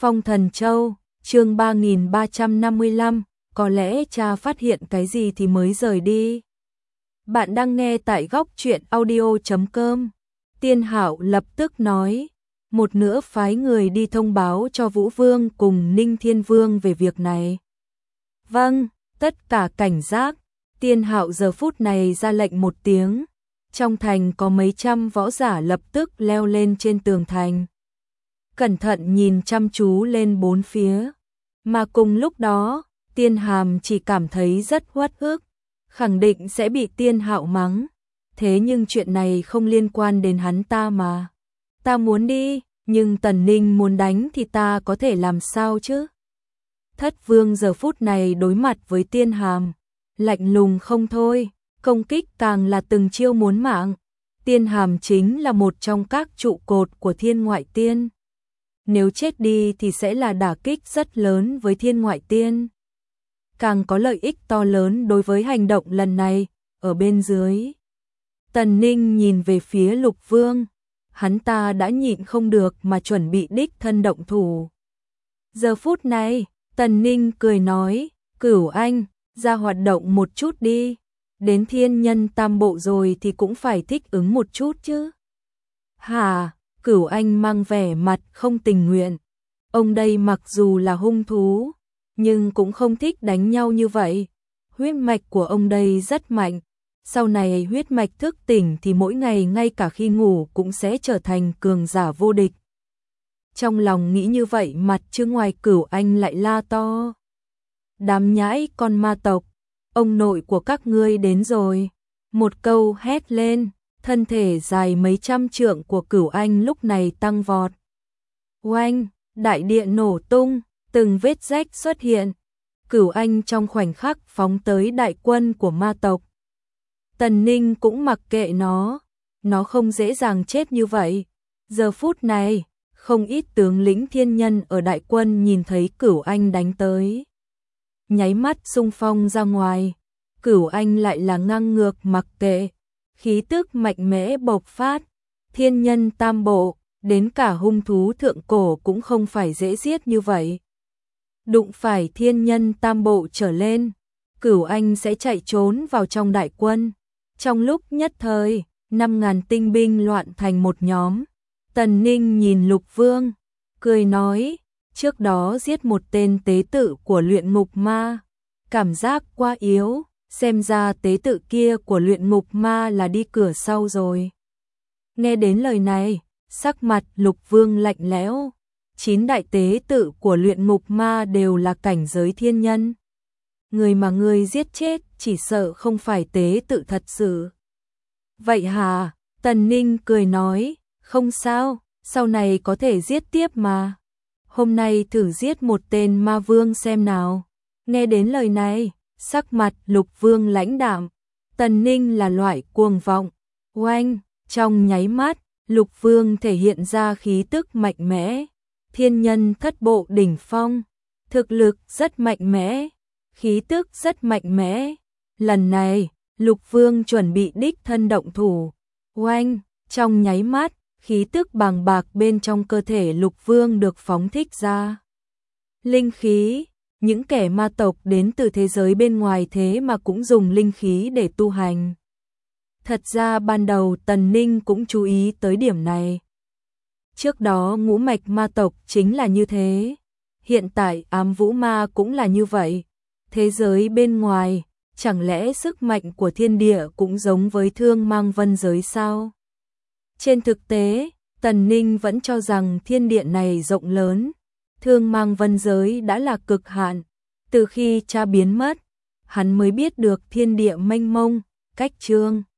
Phong Thần Châu, chương 3355, có lẽ cha phát hiện cái gì thì mới rời đi. Bạn đang nghe tại góc truyện audio.com. Tiên Hạo lập tức nói, một nữa phái người đi thông báo cho Vũ Vương cùng Ninh Thiên Vương về việc này. Vâng, tất cả cảnh giác. Tiên Hạo giờ phút này ra lệnh một tiếng. Trong thành có mấy trăm võ giả lập tức leo lên trên tường thành. Cẩn thận nhìn chăm chú lên bốn phía. Mà cùng lúc đó, Tiên Hàm chỉ cảm thấy rất uất ức, khẳng định sẽ bị Tiên Hạo mắng. Thế nhưng chuyện này không liên quan đến hắn ta mà. Ta muốn đi, nhưng Tần Ninh muốn đánh thì ta có thể làm sao chứ? Thất Vương giờ phút này đối mặt với Tiên Hàm, lạnh lùng không thôi, công kích càng là từng chiêu muốn mạng. Tiên Hàm chính là một trong các trụ cột của Thiên Ngoại Tiên. Nếu chết đi thì sẽ là đả kích rất lớn với Thiên Ngoại Tiên. Càng có lợi ích to lớn đối với hành động lần này, ở bên dưới. Tần Ninh nhìn về phía Lục Vương, hắn ta đã nhịn không được mà chuẩn bị đích thân động thủ. Giờ phút này, Tần Ninh cười nói, Cửu Anh, ra hoạt động một chút đi, đến thiên nhân tam bộ rồi thì cũng phải thích ứng một chút chứ. Hả? Cửu Anh mang vẻ mặt không tình nguyện. Ông đây mặc dù là hung thú, nhưng cũng không thích đánh nhau như vậy. Huyết mạch của ông đây rất mạnh. Sau này huyết mạch thức tỉnh thì mỗi ngày ngay cả khi ngủ cũng sẽ trở thành cường giả vô địch. Trong lòng nghĩ như vậy mặt chứ ngoài Cửu Anh lại la to. Đám nhãi con ma tộc, ông nội của các ngươi đến rồi. Một câu hét lên. Thân thể dài mấy trăm trượng của Cửu Anh lúc này tăng vọt. Oanh, đại địa nổ tung, từng vết rách xuất hiện. Cửu Anh trong khoảnh khắc phóng tới đại quân của ma tộc. Tần Ninh cũng mặc kệ nó không dễ dàng chết như vậy. Giờ phút này, không ít tướng lĩnh thiên nhân ở đại quân nhìn thấy Cửu Anh đánh tới. Nháy mắt xung phong ra ngoài, Cửu Anh lại là ngang ngược mặc kệ. Khí tức mạnh mẽ bộc phát, thiên nhân tam bộ, đến cả hung thú thượng cổ cũng không phải dễ giết như vậy. Đụng phải thiên nhân tam bộ trở lên, Cửu Anh sẽ chạy trốn vào trong đại quân. Trong lúc nhất thời, 5.000 tinh binh loạn thành một nhóm. Tần Ninh nhìn Lục Vương, cười nói, trước đó giết một tên tế tự của luyện ngục ma, cảm giác quá yếu. Xem ra tế tự kia của luyện ngục ma là đi cửa sau rồi. Nghe đến lời này, sắc mặt Lục Vương lạnh lẽo. 9 đại tế tự của luyện ngục ma đều là cảnh giới thiên nhân. Người mà ngươi giết chết chỉ sợ không phải tế tự thật sự. Vậy hả? Tần Ninh cười nói, không sao, sau này có thể giết tiếp mà. Hôm nay thử giết một tên ma vương xem nào. Nghe đến lời này, sắc mặt Lục Vương lãnh đạm. Tần Ninh là loại cuồng vọng. Oanh, trong nháy mắt, Lục Vương thể hiện ra khí tức mạnh mẽ. Thiên nhân thất bộ đỉnh phong. Thực lực rất mạnh mẽ. Khí tức rất mạnh mẽ. Lần này, Lục Vương chuẩn bị đích thân động thủ. Oanh, trong nháy mắt, khí tức bàng bạc bên trong cơ thể Lục Vương được phóng thích ra. Linh khí. Những kẻ ma tộc đến từ thế giới bên ngoài thế mà cũng dùng linh khí để tu hành. Thật ra ban đầu Tần Ninh cũng chú ý tới điểm này. Trước đó ngũ mạch ma tộc chính là như thế. Hiện tại ám vũ ma cũng là như vậy. Thế giới bên ngoài, chẳng lẽ sức mạnh của thiên địa cũng giống với thương mang vân giới sao? Trên thực tế, Tần Ninh vẫn cho rằng thiên địa này rộng lớn. Thương mang vân giới đã là cực hạn. Từ khi cha biến mất, hắn mới biết được thiên địa mênh mông, cách trương.